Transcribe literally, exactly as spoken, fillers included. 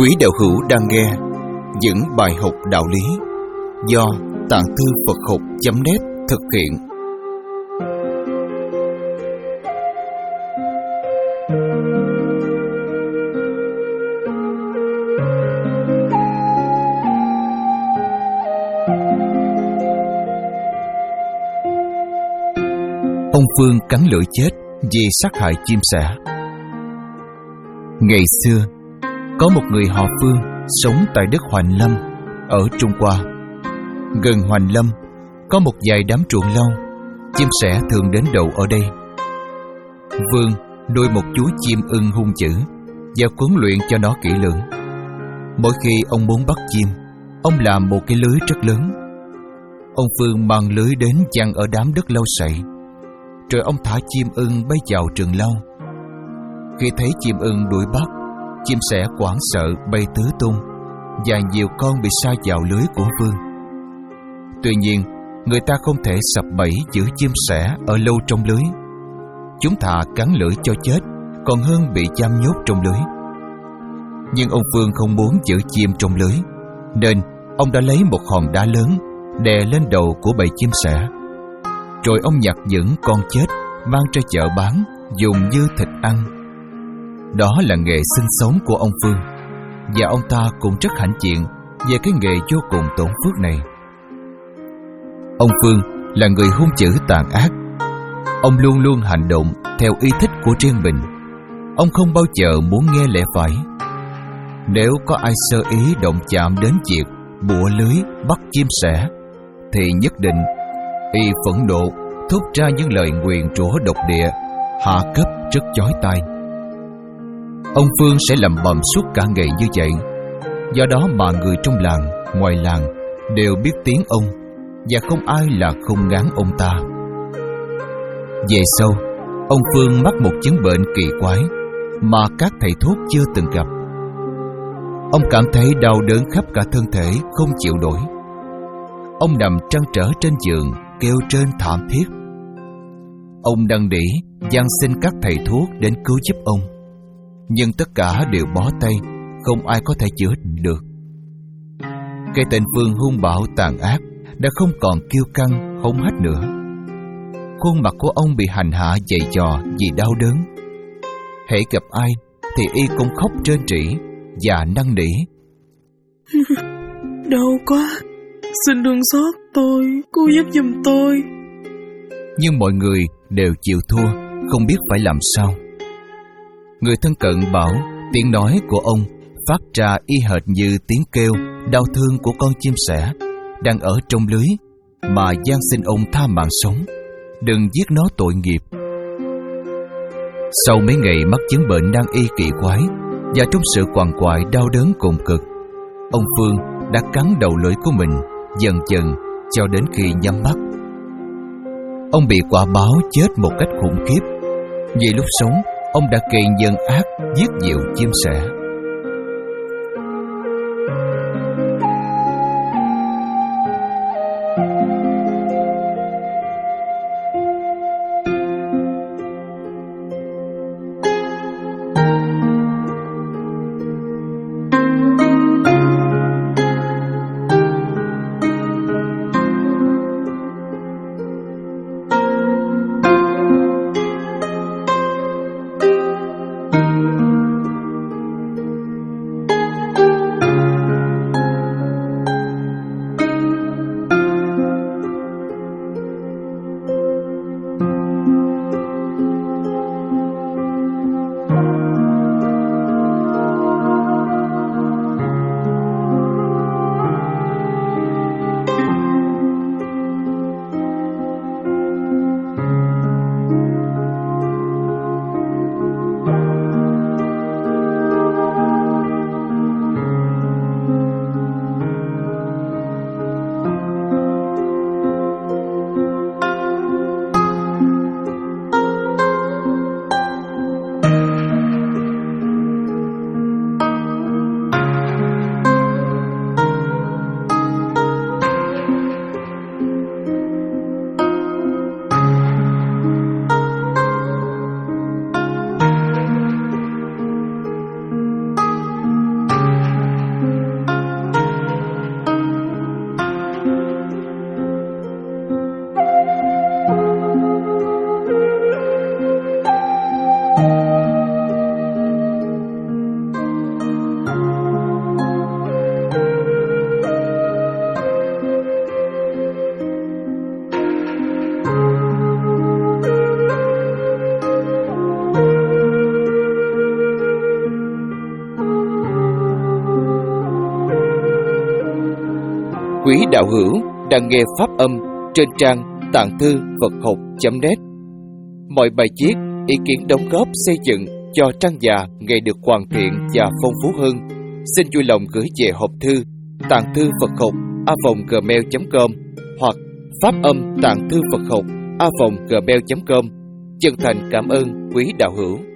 Quý đạo hữu đang nghe những bài học đạo lý do Tạng Thư Phật Học chấm net thực hiện. Ông Phương cắn lưỡi chết vì sát hại chim sẻ. Ngày xưa, có một người họ Phương sống tại đất Hoành Lâm ở Trung Hoa. Gần Hoành Lâm có một vài đám ruộng lau, chim sẻ thường đến đậu ở đây. Vương nuôi một chú chim ưng hung dữ và huấn luyện cho nó kỹ lưỡng. Mỗi khi ông muốn bắt chim, ông làm một cái lưới rất lớn. Ông Phương mang lưới đến giăng ở đám đất lau sậy, rồi ông thả chim ưng bay vào rừng lau. Khi thấy chim ưng đuổi bắt, chim sẻ hoảng sợ bay tứ tung và nhiều con bị sa vào lưới của Vương. Tuy nhiên, người ta không thể sập bẫy giữ chim sẻ ở lâu trong lưới. Chúng thà cắn lưỡi cho chết còn hơn bị giam nhốt trong lưới. Nhưng ông Phương không muốn giữ chim trong lưới, nên ông đã lấy một hòn đá lớn đè lên đầu của bầy chim sẻ. Rồi ông nhặt những con chết mang ra chợ bán, dùng như thịt ăn. Đó là nghề sinh sống của ông Phương, và ông ta cũng rất hãnh diện về cái nghề vô cùng tổn phước này. Ông Phương là người hung dữ tàn ác. Ông luôn luôn hành động theo ý thích của riêng mình. Ông không bao giờ muốn nghe lẽ phải. Nếu có ai sơ ý động chạm đến việc bủa lưới bắt chim sẻ, thì nhất định y phẫn nộ thốt ra những lời nguyền rủa độc địa, hạ cấp rất chói tai. Ông Phương sẽ lầm bầm suốt cả ngày như vậy. Do đó mà người trong làng, ngoài làng đều biết tiếng ông, và không ai là không ngán ông ta. Về sau, ông Phương mắc một chứng bệnh kỳ quái mà các thầy thuốc chưa từng gặp. Ông cảm thấy đau đớn khắp cả thân thể, không chịu nổi. Ông nằm trăn trở trên giường, kêu trên thảm thiết. Ông năn nỉ van xin các thầy thuốc đến cứu giúp ông, nhưng tất cả đều bó tay, không ai có thể chữa được. Cái tên Phương hung bạo tàn ác đã không còn kiêu căng hống hách nữa. Khuôn mặt của ông bị hành hạ dày dò vì đau đớn. Hễ gặp ai thì y cũng khóc rên rỉ và năn nỉ. Đau quá, xin đừng xót tôi, cứu giúp giùm tôi. Nhưng mọi người đều chịu thua, không biết phải làm sao. Người thân cận bảo tiếng nói của ông phát ra y hệt như tiếng kêu đau thương của con chim sẻ đang ở trong lưới, mà van xin ông tha mạng sống, đừng giết nó tội nghiệp. Sau mấy ngày mắc chứng bệnh nan y kỳ quái, và trong sự quằn quại đau đớn cùng cực, ông Phương đã cắn đầu lưỡi của mình dần dần cho đến khi nhắm mắt. Ông bị quả báo chết một cách khủng khiếp, vì lúc sống ông đã gây nhân ác giết nhiều chim sẻ. Quý đạo hữu đang nghe pháp âm trên trang tạng thư Phật học chấm net. Mọi bài viết, ý kiến đóng góp xây dựng cho trang già ngày được hoàn thiện và phong phú hơn, xin vui lòng gửi về hộp thư tạng thư Phật học a vòng gmail chấm com hoặc pháp âm tạng thư Phật học a vòng gmail chấm com. Chân thành cảm ơn quý đạo hữu.